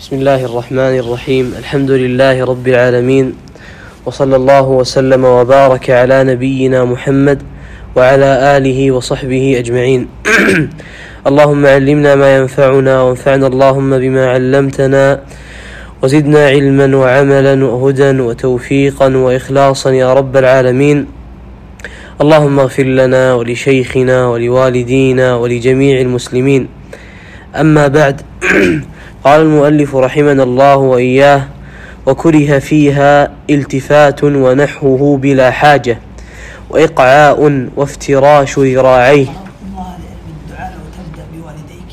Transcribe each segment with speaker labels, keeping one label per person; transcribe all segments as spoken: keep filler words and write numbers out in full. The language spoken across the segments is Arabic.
Speaker 1: بسم الله الرحمن الرحيم. الحمد لله رب العالمين، وصلى الله وسلم وبارك على نبينا محمد وعلى آله وصحبه أجمعين. اللهم علمنا ما ينفعنا، وانفعنا اللهم بما علمتنا، وزدنا علما وعملا وهدى وتوفيقا وإخلاصا يا رب العالمين. اللهم اغفر لنا ولشيخنا ولوالدينا ولجميع المسلمين. أما بعد، قال المؤلف رحمنا الله وإياه: وكره فيها التفات ونحوه بلا حاجة، وإقعاء وافتراش ذراعيه.
Speaker 2: الله بالدعاء لو تبدأ بوالديك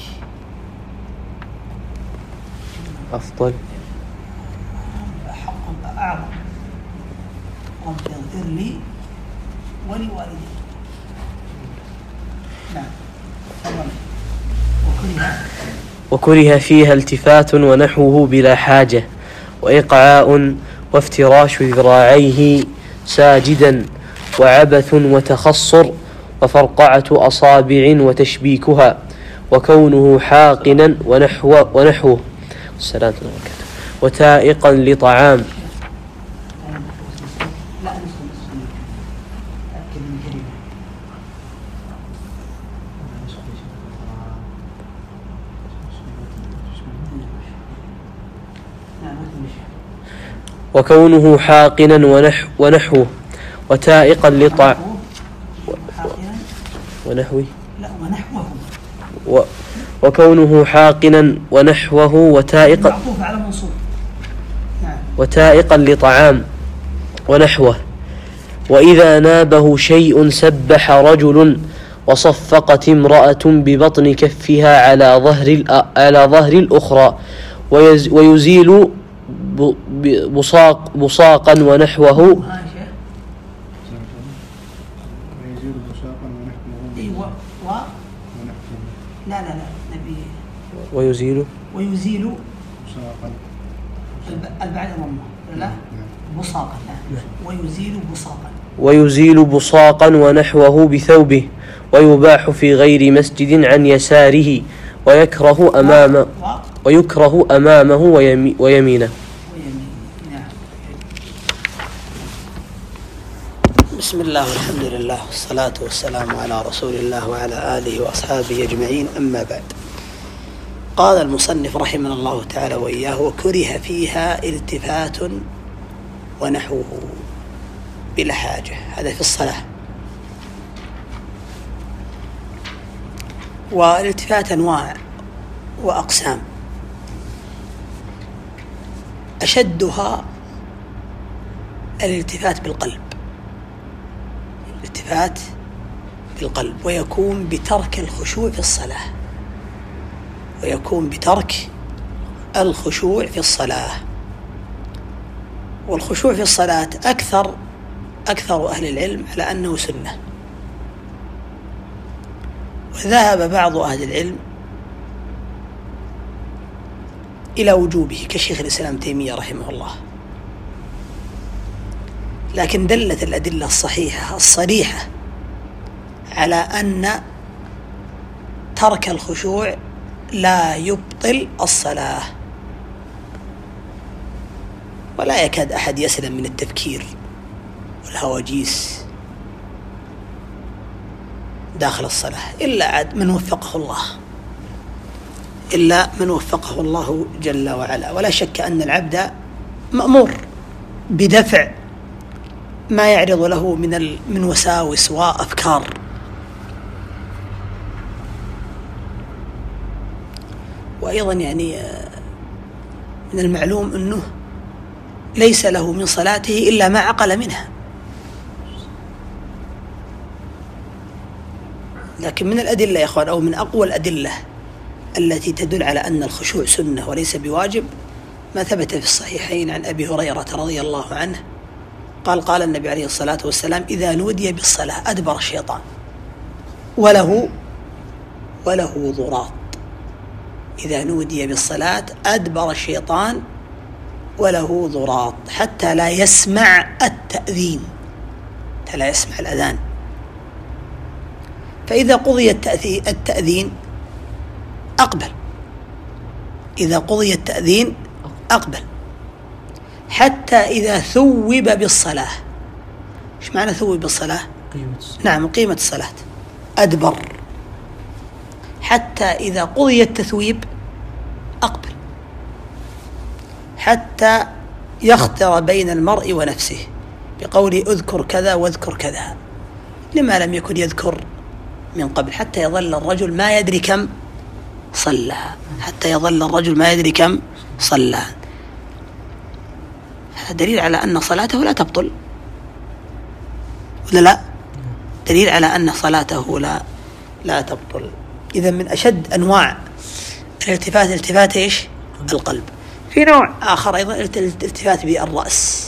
Speaker 1: أفضل
Speaker 2: أحق أعظم. رب اغفر لي ولوالدي. نعم. وكره
Speaker 1: وكره فيها التفات ونحوه بلا حاجة، وإقعاء وافتراش ذراعيه ساجدا، وعبث وتخصر، وفرقعة أصابع وتشبيكها، وكونه حاقنا ونحو ونحوه السلام عليكم، وتائقا لطعام. وكونه حاقنا ونحو ونحوه وتائقا لطع ونحوه
Speaker 2: لا ونحوه
Speaker 1: و وكونه حاقنا ونحوه وتائقا
Speaker 2: معطوف على منصوب. نعم.
Speaker 1: وتائقا لطعام ونحوه. وإذا نابه شيء سبح رجل، وصفقت امرأة ببطن كفها على ظهر على ظهر الأخرى، ويزيل بصاق بصاقا ونحوه.
Speaker 2: لا لا لا نبي
Speaker 1: ويزيل
Speaker 2: ويزيل بصاقا البعد ضمه لا بصاقا. ويزيل بصاقا
Speaker 1: ويزيل بصاقا ونحوه بثوبه، ويباح في غير مسجد عن يساره، ويكره أمامه ويكره أمامه ويمينه.
Speaker 2: بسم الله والحمد لله والصلاة والسلام على رسول الله وعلى آله وأصحابه أجمعين. أما بعد، قال المصنف رحمه الله تعالى وإياه: وكره فيها التفات ونحوه بلا حاجة. هذا في الصلاة. والالتفات أنواع وأقسام، أشدها الالتفات بالقلب، الالتفات بالقلب، ويكون بترك الخشوع في الصلاة ويكون بترك الخشوع في الصلاة. والخشوع في الصلاة أكثر أكثر أهل العلم على أنه سنة، وذهب بعض أهل العلم إلى وجوبه كشيخ الإسلام تيمية رحمه الله. لكن دلت الأدلة الصحيحة الصريحة على أن ترك الخشوع لا يبطل الصلاة، ولا يكاد أحد يسلم من التفكير والهواجيس داخل الصلاة إلا عاد من وفقه الله إلا من وفقه الله جل وعلا. ولا شك أن العبد مأمور بدفع ما يعرض له من من وساوس وأفكار، وأيضا يعني من المعلوم أنه ليس له من صلاته إلا ما عقل منها. لكن من الأدلة يا أخوان، أو من أقوى الأدلة التي تدل على أن الخشوع سنة وليس بواجب، ما ثبت في الصحيحين عن أبي هريرة رضي الله عنه قال: قال النبي عليه الصلاة والسلام: إذا نودي بالصلاة أدبر الشيطان وله وله ضراط. إذا نودي بالصلاة أدبر الشيطان وله ضراط حتى لا يسمع التأذين، حتى لا يسمع الأذان. فإذا قضي التأذين أقبل إذا قضي التأذين أقبل، حتى إذا ثوب بالصلاة. إيش معنى ثوب بالصلاة؟ نعم قيمة الصلاة. أدبر، حتى إذا قضي التثويب أقبل، حتى يخطر بين المرء ونفسه بقوله اذكر كذا واذكر كذا، لما لم يكن يذكر من قبل، حتى يظل الرجل ما يدري كم صلى، حتى يظل الرجل ما يدري كم صلى. هذا دليل على أن صلاته لا تبطل، ولا لا؟ دليل على أن صلاته لا لا تبطل. إذا من أشد أنواع الالتفات التفات إيش؟ القلب. في نوع آخر أيضا الالتفات بالرأس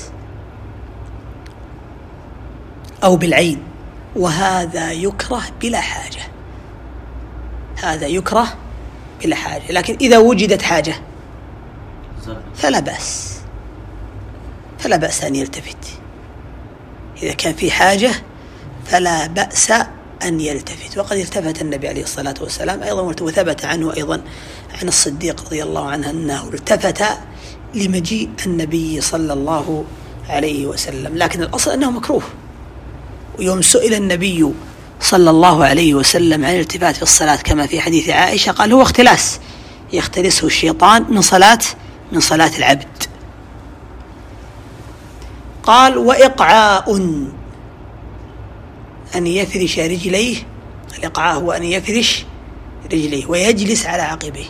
Speaker 2: أو بالعين، وهذا يكره بلا حاجة، هذا يكره بلا حاجة. لكن إذا وجدت حاجة فلا بأس، فلا بأس أن يلتفت. إذا كان في حاجة فلا بأس أن يلتفت. وقد التفت النبي عليه الصلاة والسلام أيضا، وثبت عنه أيضا عن الصديق رضي الله عنه أنه التفت لمجيء النبي صلى الله عليه وسلم، لكن الأصل أنه مكروه. ويوم سئل النبي صلى الله عليه وسلم عن الالتفات في الصلاة كما في حديث عائشة قال هو اختلاس يختلسه الشيطان من صلاة من صلاة العبد. قال وإقعاء، أن يفرش رجليه، الإقعاء هو أن يفرش رجليه ويجلس على عقبيه.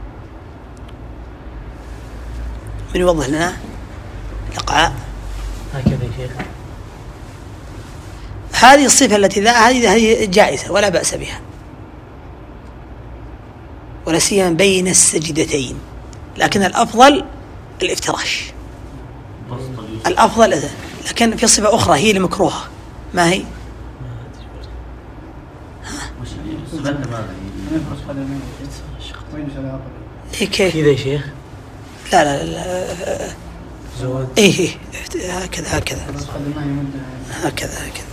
Speaker 2: من يوضح لنا الإقعاء؟
Speaker 1: هكذا يا شيخ.
Speaker 2: هذه الصفة التي ذا هذه هذه جائزة ولا بأس بها، ولا سيما بين السجدتين، لكن الأفضل الافتراش، الأفضل. لكن في صفة أخرى هي المكروهة، ما هي؟ إيه كيف؟
Speaker 1: كذا يا شيخ؟
Speaker 2: لا لا لا
Speaker 1: زود.
Speaker 2: إيه إيه هكذا هكذا هكذا هكذا.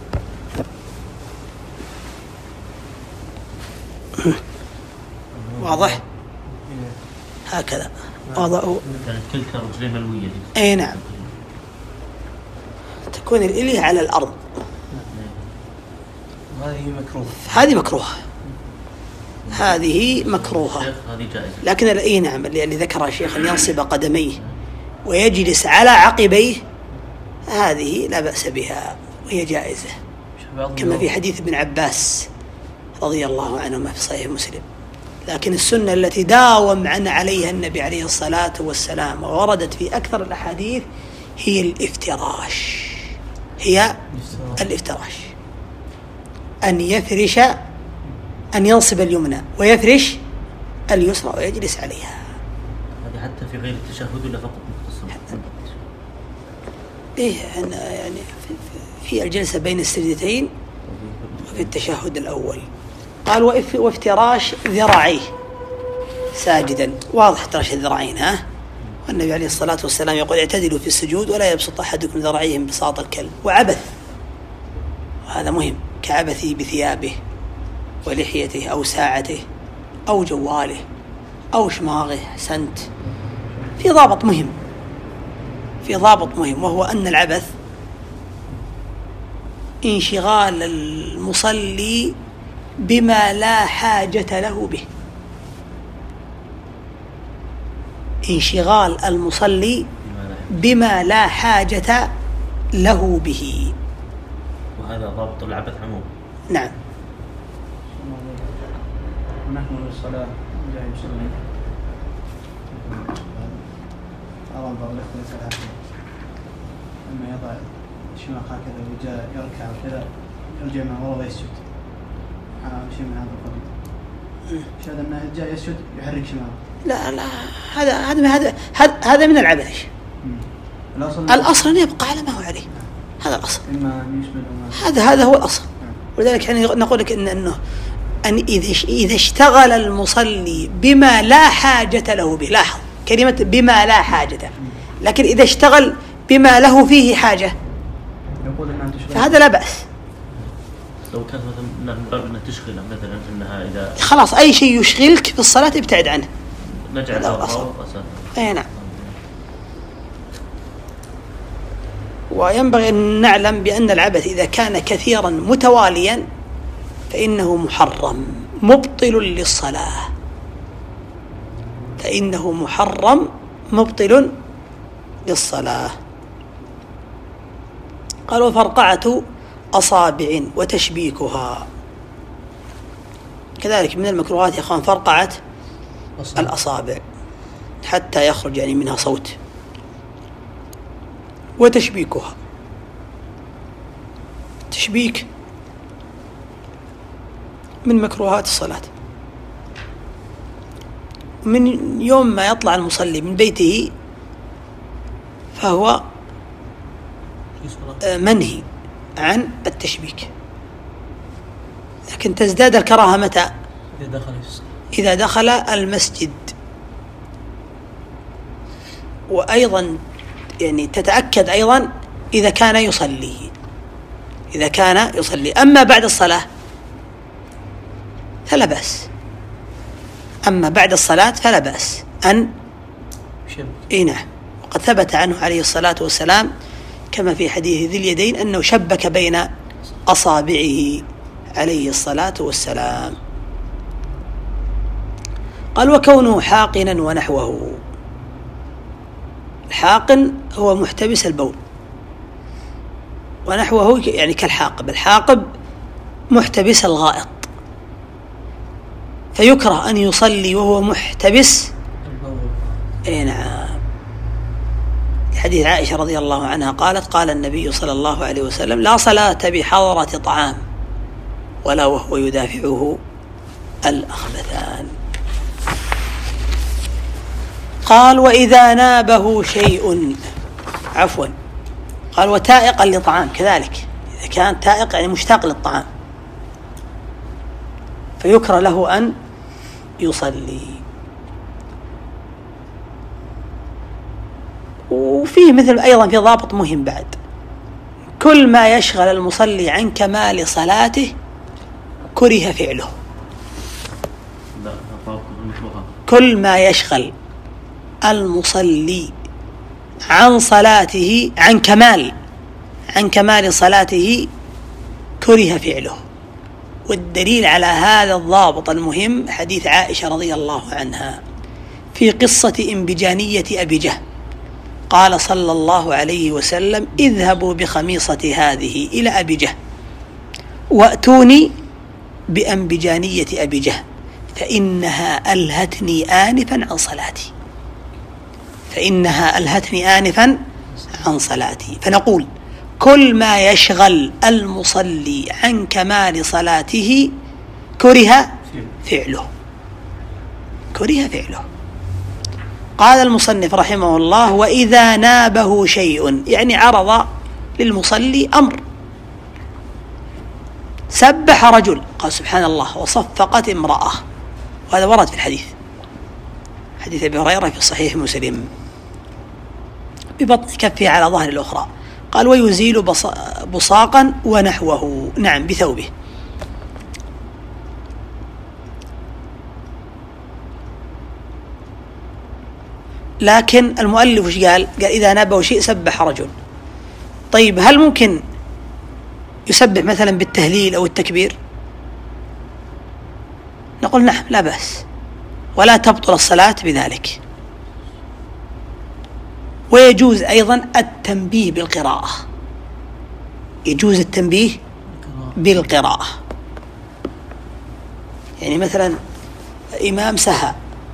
Speaker 2: واضح؟ هكذا وضعوا
Speaker 3: كلتا رجلين ملوية.
Speaker 2: أي نعم، تكون الإلية على الأرض.
Speaker 1: هذه مكروهة،
Speaker 2: هذه مكروهة، هذه مكروهة.
Speaker 3: هذه جائزة.
Speaker 2: لكن اي نعم اللي ذكرها الشيخ أن ينصب قدميه ويجلس على عقبيه، هذه لا بأس بها وهي جائزة، كما في حديث ابن عباس رضي الله عنهما في صحيح مسلم. لكن السنة التي داوم عن عليها النبي عليه الصلاة والسلام ووردت في أكثر الأحاديث هي الافتراش، هي الافتراش، أن يفرش، أن ينصب اليمنى ويفرش اليسرى ويجلس عليها.
Speaker 3: هذه حتى في غير التشهد ولا فقط مختصر؟
Speaker 2: إيه يعني في الجلسة بين السجدتين وفي التشهد الأول. قال وافتراش ذراعيه ساجدا، واضح افتراش الذراعين ها. والنبي عليه الصلاة والسلام يقول اعتدلوا في السجود ولا يبسط أحدكم ذراعيه بساط الكلب. وعبث، وهذا مهم، كعبثه بثيابه ولحيته أو ساعته أو جواله أو شماغه. أحسنت، في ضابط مهم، في ضابط مهم، وهو أن العبث انشغال المصلي بما لا حاجة له به، انشغال المصلي بما لا حاجة له به،
Speaker 3: وهذا ضابط العبث عموما.
Speaker 2: نعم.
Speaker 4: ونحن بالصلاة جاي يصلي أرى بعض الإخوة يسأل لما يضع الشماغ هكذا وجاء يركع وكذا يرجع مع ورا ويسجد، شيء من هذا القبيل. شاهد أنه جاء يسجد يحرك شماغه.
Speaker 2: لا لا هذا هذا هذا هذا من العبث. الأصل الأصل أن يبقى على ما هو عليه، هذا الأصل. هذا هذا هو الأصل. ولذلك يعني نقول لك إن إنه أن إذا إذا اشتغل المصلي بما لا حاجة له به، لاحظ كلمة بما لا حاجة، لكن إذا اشتغل بما له فيه حاجة فهذا لا بأس.
Speaker 3: لو كانت مثلا من باب أنها تشغل مثلا أنها إذا
Speaker 2: خلاص أي شيء يشغلك في الصلاة ابتعد عنه.
Speaker 3: نجعل
Speaker 2: هذا الأصل. أي نعم. وينبغي أن نعلم بأن العبث إذا كان كثيرا متواليا فإنه محرم مبطل للصلاة، فإنه محرم مبطل للصلاة. قال وفرقعة أصابع وتشبيكها، كذلك من المكروهات يا أخوان فرقعة الأصابع حتى يخرج يعني منها صوت، وتشبيكها، تشبيك من مكروهات الصلاة. من يوم ما يطلع المصلي من بيته فهو منهي عن التشبيك، لكن تزداد الكراهة متى؟ إذا دخل المسجد. وأيضا يعني تتأكد أيضا إذا كان يصلي، إذا كان يصلي. أما بعد الصلاة فلا بأس، أما بعد الصلاة فلا بأس أن إيه نعم. وقد ثبت عنه عليه الصلاة والسلام كما في حديث ذي اليدين أنه شبك بين أصابعه عليه الصلاة والسلام. قال وكونه حاقنا ونحوه. الحاقن هو محتبس البول، ونحوه يعني كالحاقب. الحاقب محتبس الغائط، فيكره أن يصلي وهو محتبس. أي نعم. حديث عائشة رضي الله عنها قالت قال النبي صلى الله عليه وسلم لا صلاة بحضرة طعام ولا وهو يدافعه الأخبثان. قال وإذا نابه شيء، عفوا قال وتائقا لطعام، كذلك إذا كان تائق يعني مشتاق للطعام فيكره له أن يصلي. وفيه مثل أيضا في ضابط مهم بعد، كل ما يشغل المصلي عن كمال صلاته كره فعله. كل ما يشغل المصلي عن صلاته عن كمال عن كمال صلاته كره فعله. والدليل على هذا الضابط المهم حديث عائشة رضي الله عنها في قصة انبجانية أبي جهم. قال صلى الله عليه وسلم اذهبوا بخميصة هذه إلى أبي جهم وأتوني بأنبجانية أبي جهم فإنها ألهتني آنفا عن صلاتي فإنها ألهتني آنفا عن صلاتي. فنقول كل ما يشغل المصلي عن كمال صلاته كره فعله كره فعله. قال المصنف رحمه الله وإذا نابه شيء، يعني عرض للمصلي أمر، سبح رجل قال سبحان الله وصفقت امرأة، وهذا ورد في الحديث حديث أبي هريرة في صحيح مسلم ببطن كفه على ظهر الأخرى. قال ويزيل بصاقا ونحوه، نعم بثوبه. لكن المؤلف وش قال؟ قال إذا نابه شيء سبح رجل. طيب هل ممكن يسبح مثلا بالتهليل أو التكبير؟ نقول نعم لا بأس، ولا تبطل الصلاة بذلك. ويجوز أيضا التنبيه بالقراءة، يجوز التنبيه بالقراءة. يعني مثلا إمام سهى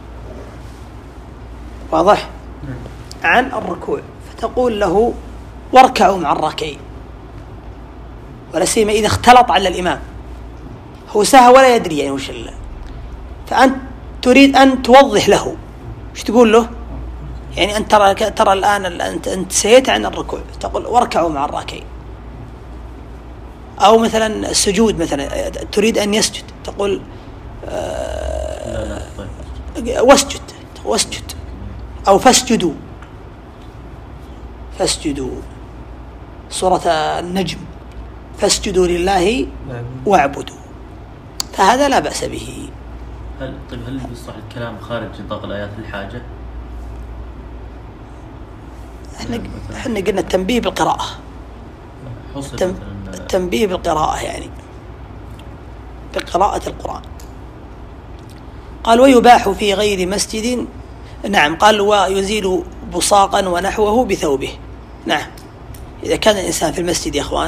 Speaker 2: واضح عن الركوع فتقول له واركعوا مع الراكعين، ولا سيما إذا اختلط على الإمام، هو سهى ولا يدري يعني وش الله، فأنت تريد أن توضح له وش تقول له؟ يعني أنت ترى ترى الآن أنت أنت سيت عن الركوع تقول واركعوا مع الراكعين. أو مثلا السجود، مثلا تريد أن يسجد تقول آه واسجد واسجد أو فاسجدوا فاسجدوا سورة النجم فاسجدوا لله واعبدوا، فهذا لا بأس به.
Speaker 3: هل طيب هل يصح الكلام خارج نطاق الآيات للحاجة؟
Speaker 2: احنا احنا قلنا التنبيه بالقراءة. التم... التنبيه بالقراءة يعني بقراءة القرآن. قال ويباح في غير مسجد. نعم. قال ويزيل بصاقا ونحوه بثوبه. نعم. إذا كان الإنسان في المسجد يا أخوان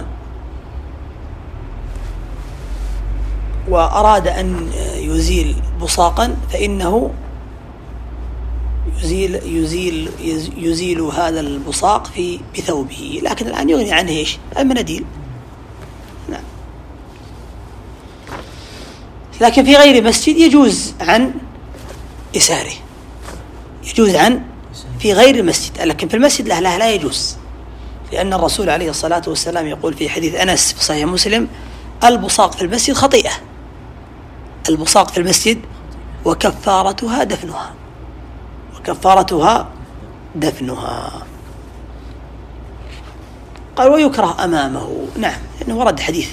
Speaker 2: وأراد أن يزيل بصاقا فإنه يزيل يزيل يزيل هذا البصاق في بثوبه، لكن الآن يغني عنه إيش؟ المناديل. نعم. لكن في غير مسجد يجوز عن يساره، يجوز عن في غير المسجد، لكن في المسجد لا لا, لا يجوز، لأن الرسول عليه الصلاة والسلام يقول في حديث أنس في صحيح مسلم: البصاق في المسجد خطيئة، البصاق في المسجد وكفارتها دفنها، وكفارتها دفنها. قال ويكره أمامه. نعم، لأنه ورد حديث: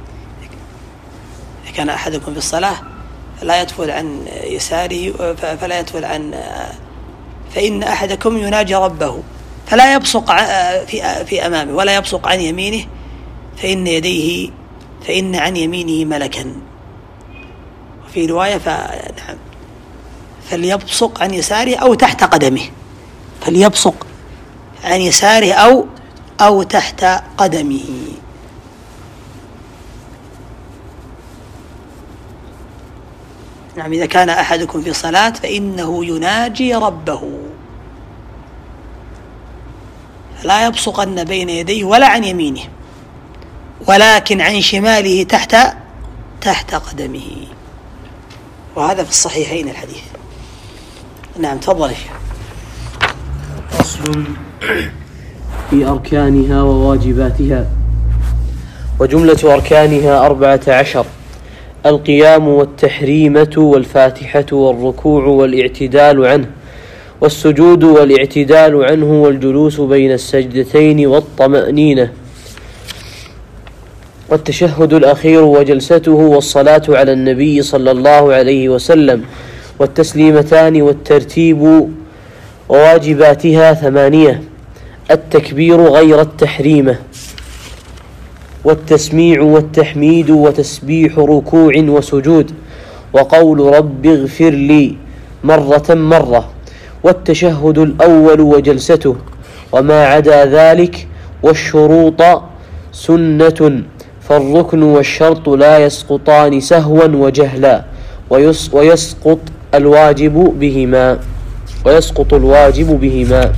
Speaker 2: إذا كان أحدكم في الصلاة فلا يتفل عن يساره فلا يتفل عن فإن أحدكم يناجي ربه فلا يبصق في في أمامه ولا يبصق عن يمينه فإن يديه فإن عن يمينه ملكا. وفي رواية فنعم فليبصق عن يساره أو تحت قدمه، فليبصق عن يساره أو أو تحت قدمه. نعم. إذا كان أحدكم في صلاة فإنه يناجي ربه لا يبصقن بين يديه ولا عن يمينه ولكن عن شماله تحت تحت قدمه. وهذا في الصحيحين الحديث. نعم تفضل.
Speaker 1: فصل في أركانها وواجباتها. وجملة أركانها أربعة عشر: القيام والتحريمة والفاتحة والركوع والاعتدال عنه والسجود والاعتدال عنه والجلوس بين السجدتين والطمأنينة والتشهد الأخير وجلسته والصلاة على النبي صلى الله عليه وسلم والتسليمتان والترتيب. وواجباتها ثمانية: التكبير غير التحريمة والتسميع والتحميد وتسبيح ركوع وسجود وقول رب اغفر لي مرة مرة والتشهد الأول وجلسته وما عدا ذلك والشروط سنة، فالركن والشرط لا يسقطان سهوا وجهلا ويسقط الواجب بهما ويسقط الواجب بهما.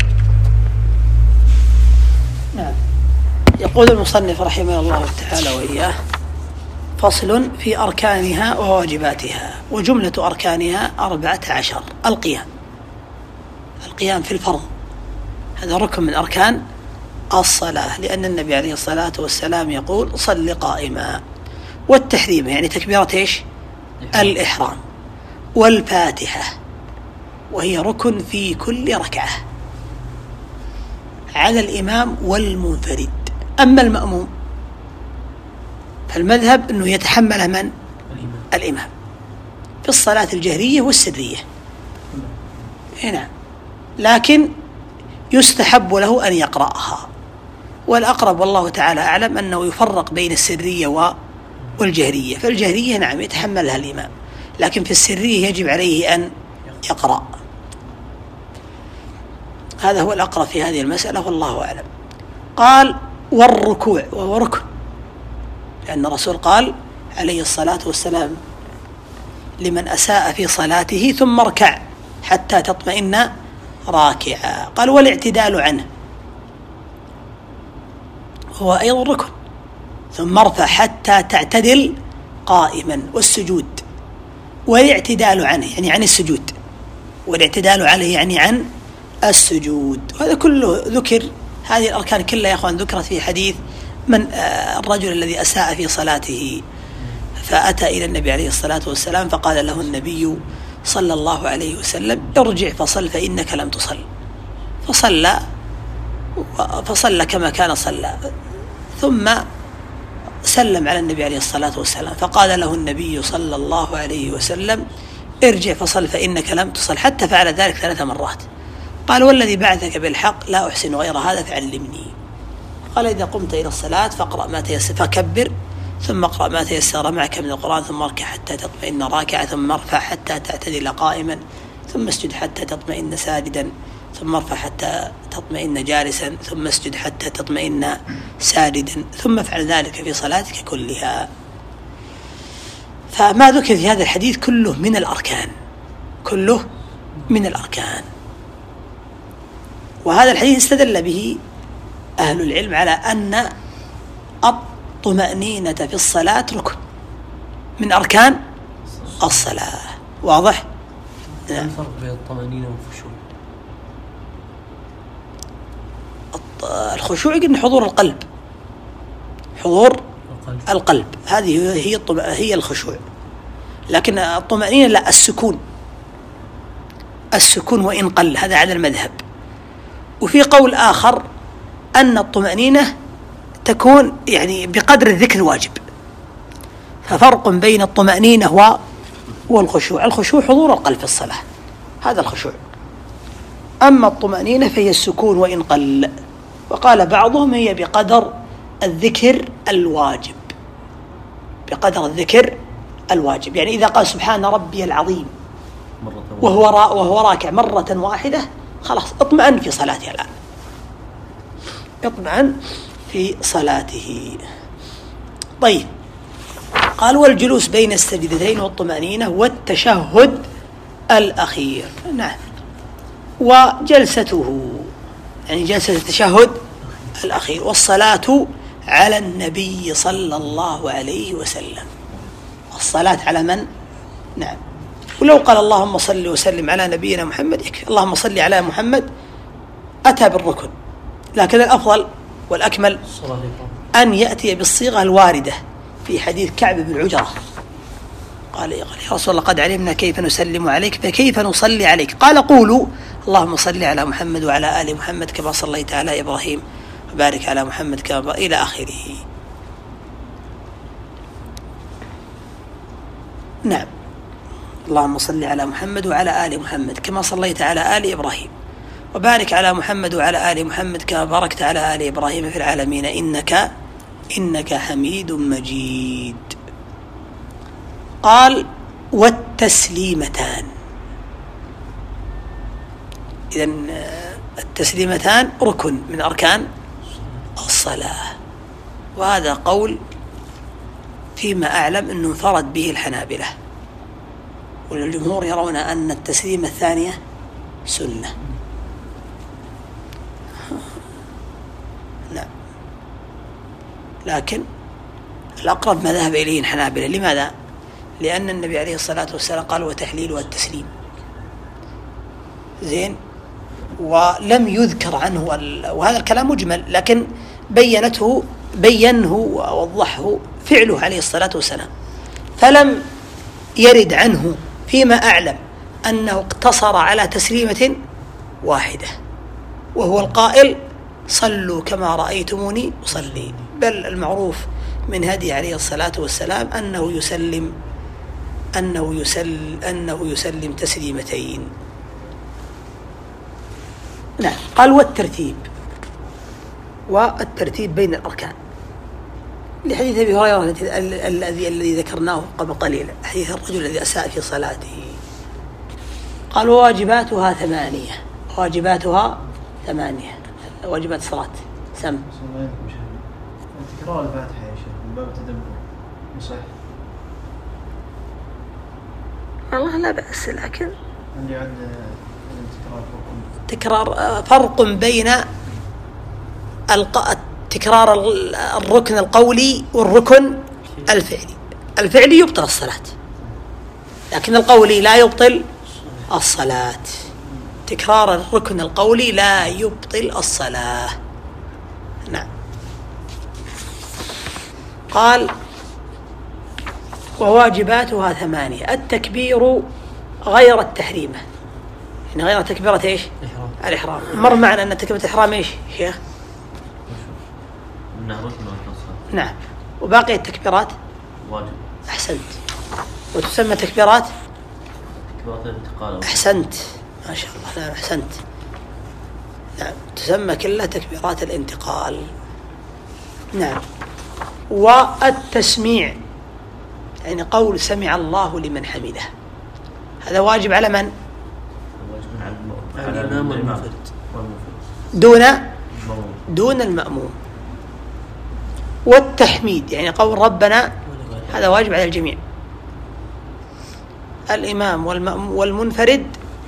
Speaker 2: نعم. يقول المصنف رحمه الله تعالى وإياه: فصل في أركانها وواجباتها. وجملة أركانها أربعة عشر: القيام، القيام في الفرض، هذا ركن من أركان الصلاة، لأن النبي عليه الصلاة والسلام يقول: صل قائما. والتحريم يعني تكبيرة إيش؟ الإحرام. والفاتحة وهي ركن في كل ركعة على الإمام والمنفرد. أما المأموم فالمذهب أنه يتحمل من؟ الإمام في الصلاة الجهرية والسرية. هنا لكن يستحب له أن يقرأها، والأقرب والله تعالى أعلم أنه يفرق بين السرية والجهرية. فالجهرية نعم يتحملها الإمام، لكن في السرية يجب عليه أن يقرأ. هذا هو الأقرب في هذه المسألة والله أعلم. قال: والركوع وهو ركن، لأن الرسول قال عليه الصلاة والسلام: لمن أساء في صلاته ثم اركع حتى تطمئن راكعا. قال: والاعتدال عنه هو أيضا ركن، ثم ارفع حتى تعتدل قائما. والسجود والاعتدال عنه يعني عن السجود، والاعتدال عليه يعني عن السجود. وهذا كله ذكر، هذه الأركان كلها يا أخوان ذكرت في حديث من الرجل الذي أساء في صلاته فأتى إلى النبي عليه الصلاة والسلام فقال له النبي صلى الله عليه وسلم: ارجع فصل فإنك لم تصل. فصلى فصلى كما كان صلى، ثم سلم على النبي عليه الصلاة والسلام فقال له النبي صلى الله عليه وسلم: ارجع فصل فإنك لم تصل، حتى فعل ذلك ثلاث مرات. قال والذي بعثك بالحق لا أحسن غير هذا فعلمني. قال إذا قمت إلى الصلاة فاقرأ ما تيسر، فكبر ثم اقرأ ما تيسر معك من القرآن، ثم اركع حتى تطمئن راكعا، ثم ارفع حتى تعتدل قائما، ثم اسجد حتى تطمئن ساجدا، ثم ارفع حتى تطمئن جالسا، ثم اسجد حتى تطمئن ساجدا، ثم افعل ذلك في صلاتك كلها. فما ذكر في هذا الحديث كله من الأركان، كله من الأركان. وهذا الحديث استدل به أهل العلم على أن الطمأنينة في الصلاة ركن من أركان الصلاة. واضح؟
Speaker 1: نعم. الفرق بين الطمأنينة والخشوع؟
Speaker 2: الخشوع يقول حضور القلب، حضور
Speaker 1: القلب,
Speaker 2: القلب. هذه هي هي الخشوع. لكن الطمأنينة لا، السكون، السكون وإن قل، هذا على المذهب. وفي قول آخر أن الطمأنينة تكون يعني بقدر الذكر الواجب. ففرق بين الطمأنينة والخشوع. الخشوع حضور القلب في الصلاة، هذا الخشوع. أما الطمأنينة فهي السكون وإن قل. وقال بعضهم هي بقدر الذكر الواجب، بقدر الذكر الواجب. يعني إذا قال سبحان ربي العظيم وهو را وهو راكع مرة واحدة خلاص اطمئن في صلاته الآن، اطمئن في صلاته. طيب، قال والجلوس بين السجدتين والطمأنينة والتشهد الأخير. نعم. وجلسته يعني جلسة التشهد الأخير. والصلاة على النبي صلى الله عليه وسلم. الصلاة على من؟ نعم. ولو قال اللهم صل وسلم على نبينا محمد يكفي، اللهم صل على محمد أتى بالركن. لكن الأفضل والأكمل أن يأتي بالصيغة الواردة في حديث كعب بن عجرة. قال يا رسول الله قد علمنا كيف نسلم عليك فكيف نصلي عليك؟ قال قولوا اللهم صل على محمد وعلى آل محمد كما صليت على إبراهيم وبارك على محمد كما إلى آخره. نعم. اللهم صل على محمد وعلى آل محمد كما صليت على آل إبراهيم وبارك على محمد وعلى آل محمد كما باركت على آل إبراهيم في العالمين إنك إنك حميد مجيد. قال والتسليمتان. إذن التسليمتان ركن من أركان الصلاة، وهذا قول فيما أعلم أنه انفرد به الحنابلة، والجمهور يرون أن التسليمة الثانية سنة. نعم. لكن الأقرب ما ذهب إليه الحنابلة. لماذا؟ لأن النبي عليه الصلاة والسلام قال وتحليل والتسليم زين، ولم يذكر عنه وهذا الكلام مجمل، لكن بينته بينه ووضحه فعله عليه الصلاة والسلام، فلم يرد عنه فيما أعلم أنه اقتصر على تسليمة واحدة، وهو القائل صلوا كما رأيتموني أصلي. بل المعروف من هدي عليه الصلاة والسلام أنه يسلم أنه يسلم أنه يسلم تسليمتين. نعم. قال والترتيب، والترتيب بين الأركان لحديث أبي هريرة الذي الذي ذكرناه قبل قليل، حديث الرجل الذي أساء في صلاته. قال واجباتها ثمانية، واجباتها ثمانية واجبات الصلاة. سم
Speaker 4: تكرار الفاتحة يا شيخ من باب التدبر صحيح؟
Speaker 2: والله لا بأس، لكن
Speaker 4: اللي عد
Speaker 2: تكرار فرق بين تكرار الركن القولي والركن الفعلي. الفعلي يبطل الصلاة، لكن القولي لا يبطل الصلاة. تكرار الركن القولي لا يبطل الصلاة. نعم. قال وواجباتها ثمانية. التكبير غير التحريمة، يعني غير تكبيرة إيش؟ الإحرام. مر معنا أن تكبيرة الإحرام إيش شيخ؟ نعم. وباقي التكبيرات
Speaker 3: واجب.
Speaker 2: أحسنت. وتسمى تكبيرات
Speaker 3: تكبيرات الانتقال.
Speaker 2: أحسنت ما شاء الله. نعم أحسنت. نعم تسمى كلها تكبيرات الانتقال. نعم. والتسميع يعني قول سمع الله لمن حمده، هذا واجب على من؟
Speaker 3: على الإمام والمنفرد
Speaker 2: دون دون المأموم. والتحميد يعني قول ربنا، هذا واجب على الجميع، الإمام والمنفرد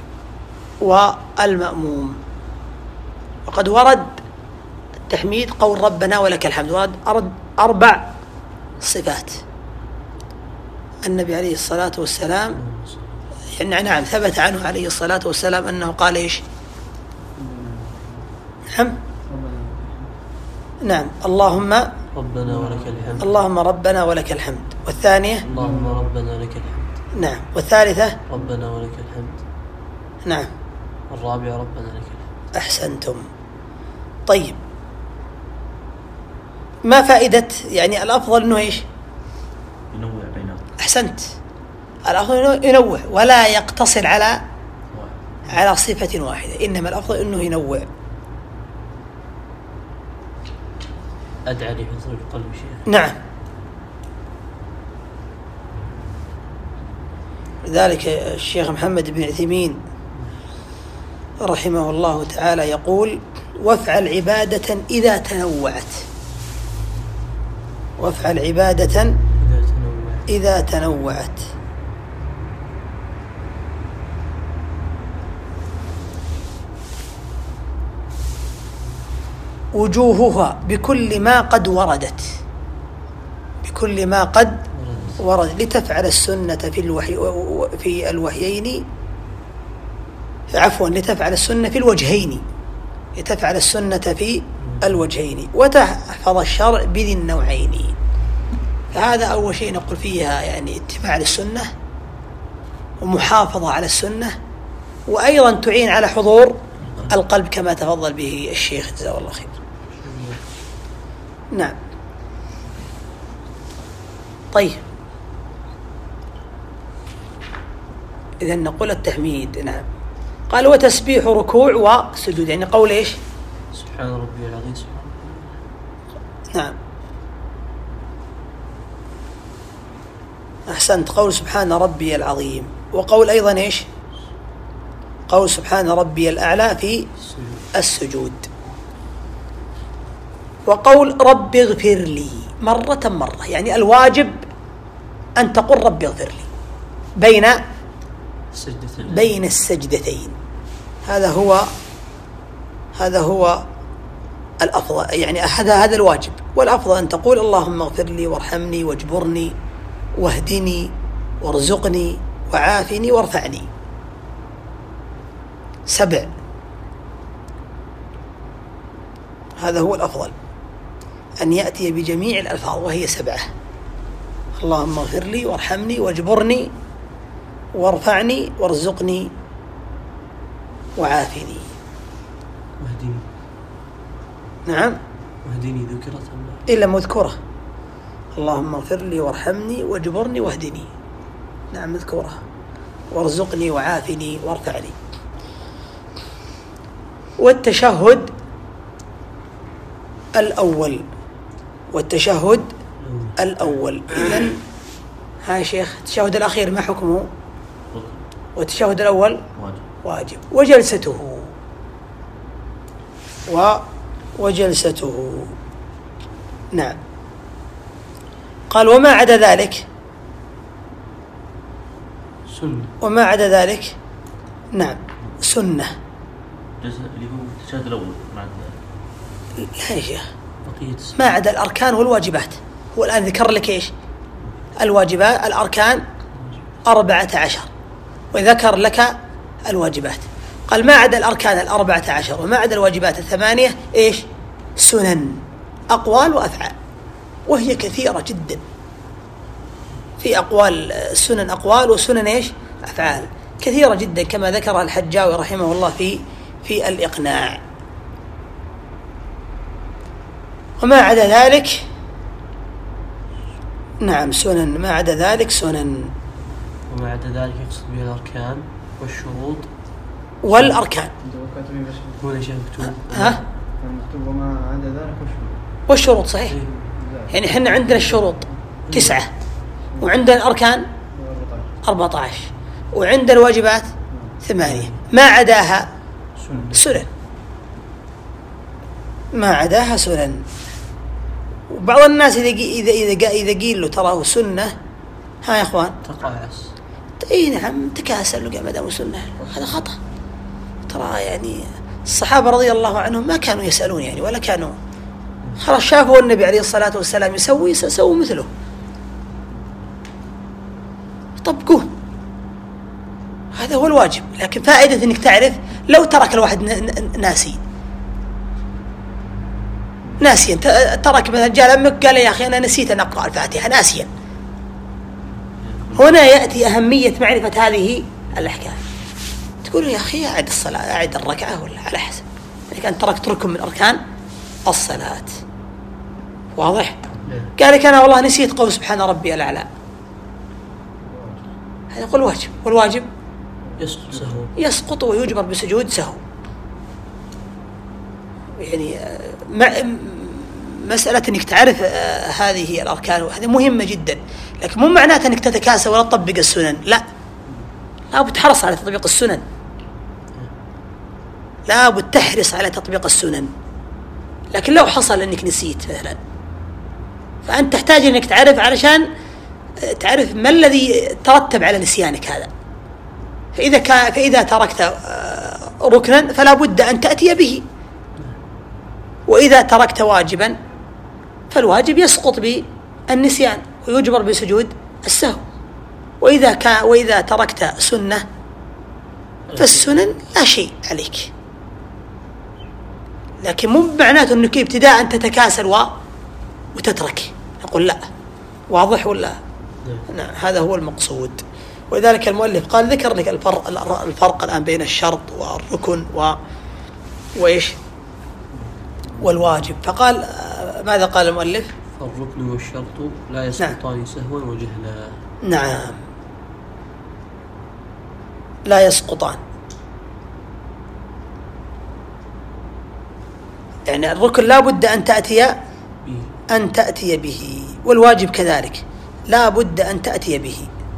Speaker 2: والمأموم. وقد ورد التحميد قول ربنا ولك الحمد، ورد أربع صفات. النبي عليه الصلاة والسلام يعني نعم ثبت عنه عليه الصلاة والسلام أنه قال إيش؟ نعم نعم اللهم
Speaker 1: ربنا ولك الحمد،
Speaker 2: اللهم ربنا ولك الحمد. والثانية
Speaker 1: اللهم ربنا لك الحمد.
Speaker 2: نعم. والثالثة
Speaker 1: ربنا ولك الحمد.
Speaker 2: نعم.
Speaker 1: والرابعة ربنا لك الحمد.
Speaker 2: أحسنتم. طيب ما فائدة يعني الأفضل أنه إيش؟
Speaker 3: ينوع بينهم.
Speaker 2: أحسنت. الأفضل أنه ينوع ولا يقتصر على على صفة واحدة، إنما الأفضل أنه ينوع.
Speaker 1: أدعى لحضور القلب شيخ.
Speaker 2: نعم. لذلك الشيخ محمد بن عثيمين رحمه الله تعالى يقول: وافعل عبادة إذا تنوعت، وافعل عبادة إذا تنوعت. وجوهها بكل ما قد وردت، بكل ما قد ورد، لتفعل السنة في الوحي في الوحيين عفوا لتفعل السنة في الوجهين، لتفعل السنة في الوجهين وتحفظ الشرع بذي النوعين. فهذا أول شيء نقول فيها يعني اتباع للسنة ومحافظة على السنة، وأيضا تعين على حضور القلب كما تفضل به الشيخ جزاه الله خير. نعم. طيب إذن نقول التحميد. نعم. قال وتسبيح ركوع وسجود، يعني قول إيش؟
Speaker 1: سبحان ربي العظيم. سبحان
Speaker 2: نعم أحسنت. قول سبحان ربي العظيم، وقول أيضا إيش؟ قول سبحان ربي الأعلى في السجود. وقول رب اغفر لي مرة مرة، يعني الواجب أن تقول رب اغفر لي بين
Speaker 1: السجدتين.
Speaker 2: بين السجدتين. هذا هو هذا هو الأفضل، يعني هذا هذا الواجب. والأفضل أن تقول اللهم اغفر لي وارحمني واجبرني واهدني وارزقني وعافني وارفعني. سبع، هذا هو الأفضل أن يأتي بجميع الألفاظ وهي سبعة: اللهم اغفر لي وارحمني واجبرني وارفعني وارزقني وعافني.
Speaker 1: واهدني.
Speaker 2: نعم.
Speaker 1: واهدني ذكرت الله
Speaker 2: إلا مذكورة. اللهم اغفر لي وارحمني واجبرني واهدني. نعم مذكورة. وارزقني وعافني وارفعني. والتشهد الأول، والتشهد الأول. إذن ها شيخ التشهد الأخير ما حكمه؟ والتشهد الأول
Speaker 3: واجب.
Speaker 2: واجب. وجلسته و وجلسته. نعم. قال وما عدا ذلك
Speaker 1: سنة.
Speaker 2: وما عدا ذلك نعم سنة.
Speaker 3: اللي هو التشهد الأول مع
Speaker 2: لا يا شيخ،
Speaker 1: بقية السنة.
Speaker 2: ما عدا الأركان والواجبات. هو الآن ذكر لك إيش؟ الواجبات. الأركان أربعة عشر وذكر لك الواجبات. قال ما عدا الأركان الأربعة عشر وما عدا الواجبات الثمانية إيش؟ سنن، أقوال وأفعال، وهي كثيرة جدا. في أقوال سنن أقوال وسنن إيش؟ أفعال كثيرة جدا كما ذكر الحجاوي رحمه الله في في الإقناع. وما عدا ذلك نعم سنن، ما عدا ذلك سنن.
Speaker 1: وما عدا ذلك يقصد به الأركان والشروط
Speaker 2: والأركان.
Speaker 1: هنا شيء مكتوب.
Speaker 2: ها؟
Speaker 4: مكتوب وما عدا ذلك والشروط.
Speaker 2: والشروط صحيح. يعني إحنا عندنا الشروط تسعة وعندنا الأركان أربعة عشر وعندنا الواجبات ثمانية، ما عداها سنن، ما عداها سنن. وبعض الناس إذا إذا إذا إذا قيل له تراه سنة، ها يا إخوان
Speaker 1: تقاعس،
Speaker 2: اي نعم تكاسل وقع ما دام سنة، هذا خطأ. ترى يعني الصحابة رضي الله عنهم ما كانوا يسألون يعني، ولا كانوا خلاص شافوا النبي عليه الصلاة والسلام يسوي يسوي مثله، طبقوه، هذا هو الواجب. لكن فائدة انك تعرف، لو ترك الواحد ناسي ناسيا، ترك مثلا جاء لأمك قال يا أخي أنا نسيت أن أقرأ الفاتحة ناسيا، هنا يأتي أهمية معرفة هذه الأحكام. تقول يا أخي أعد الصلاة، أعد الركعة، ولا على حسب يعني أنت تركت ركن من أركان الصلاة، واضح؟ قال لك أنا والله نسيت قول سبحان ربي الأعلى، هذا يقول واجب، والواجب
Speaker 1: يسقط سهو،
Speaker 2: يسقط ويجبر بسجود سهو. يعني مسألة أنك تعرف هذه الأركان وهذه مهمة جدا، لكن مو معناته أنك تتكاسل ولا تطبق السنن، لا، لابد تحرص على تطبيق السنن، لابد تحرص على تطبيق السنن. لكن لو حصل أنك نسيت مثلا، فأنت تحتاج أنك تعرف علشان تعرف ما الذي ترتب على نسيانك هذا. فإذا كان فإذا تركت ركنا فلا بد أن تأتي به، وإذا تركت واجبا فالواجب يسقط بالنسيان ويجبر بسجود السهو. وإذا كان وإذا تركت سنة فالسنن لا شيء عليك، لكن مو معناته أنك ابتداء تتكاسل و... وتترك، نقول لا، واضح ولا؟ نعم، هذا هو المقصود. ولذلك المؤلف قال ذكر لك الفرق, الفرق الآن بين الشرط والركن و... وإيش والواجب. فقال ماذا قال المؤلف؟
Speaker 1: الركن والشرط لا يسقطان نعم. سهوا وجهلا.
Speaker 2: نعم، لا يسقطان، يعني الركن لا بد أن تأتي أن تأتي به، والواجب كذلك لا بد أن تأتي به.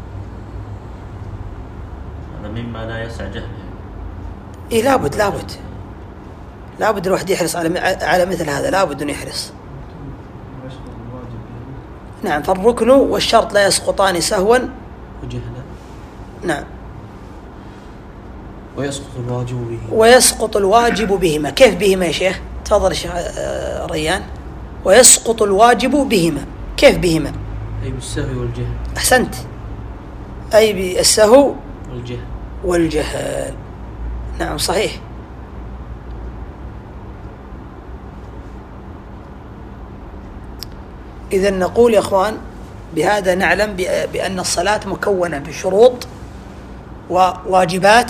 Speaker 3: هذا مما لا يسع جهله.
Speaker 2: إيه لابد لابد لابد الواحد يحرص على على مثل هذا، لابد أن يحرص. نعم، فالركن والشرط لا يسقطان سهوا
Speaker 1: وجهلا.
Speaker 2: نعم،
Speaker 1: ويسقط الواجب به
Speaker 2: ويسقط الواجب بهما. كيف بهما يا شيخ؟ تفضل يا شيخ ريان. ويسقط الواجب بهما، كيف بهما؟
Speaker 1: أي بالسهو والجهل.
Speaker 2: أحسنت، أي بالسهو
Speaker 1: والجهل
Speaker 2: والجهل. نعم صحيح. إذن نقول يا أخوان بهذا نعلم بأن الصلاة مكونة بشروط وواجبات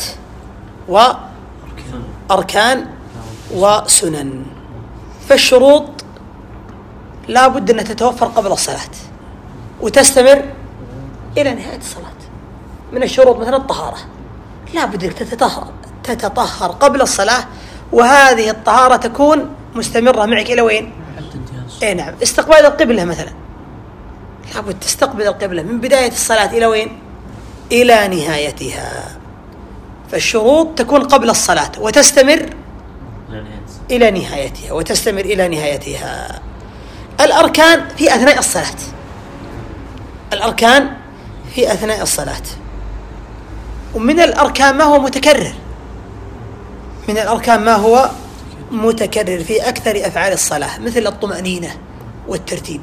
Speaker 2: وأركان وسنن. فالشروط لا بد أن تتوفر قبل الصلاة وتستمر إلى نهاية الصلاة. من الشروط مثلا الطهارة، لا بد أن تتطهر تتطهر قبل الصلاة، وهذه الطهارة تكون مستمرة معك إلى وين؟ اي نعم، استقبال القبلة مثلا، لابد تستقبل القبلة من بداية الصلاة إلى وين؟ إلى نهايتها. فالشروط تكون قبل الصلاة وتستمر إلى نهايتها وتستمر إلى نهايتها. الأركان في أثناء الصلاة، الأركان في أثناء الصلاة. ومن الأركان ما هو متكرر، من الأركان ما هو متكرر في أكثر أفعال الصلاة، مثل الطمأنينة والترتيب.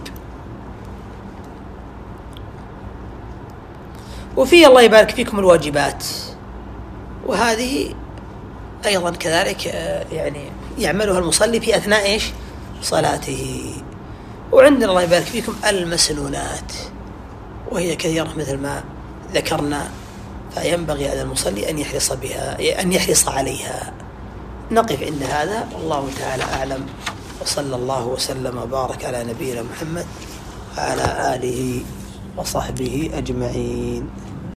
Speaker 2: وفي الله يبارك فيكم الواجبات، وهذه أيضا كذلك يعني يعملها المصلي في أثناء إيش؟ صلاته. وعندنا الله يبارك فيكم المسنونات، وهي كثيرة مثل ما ذكرنا، فينبغي على المصلي أن يحرص بها، أن يحرص عليها. نقف عند هذا، والله تعالى أعلم، وصلى الله وسلم وبارك على نبينا محمد وعلى آله وصحبه أجمعين.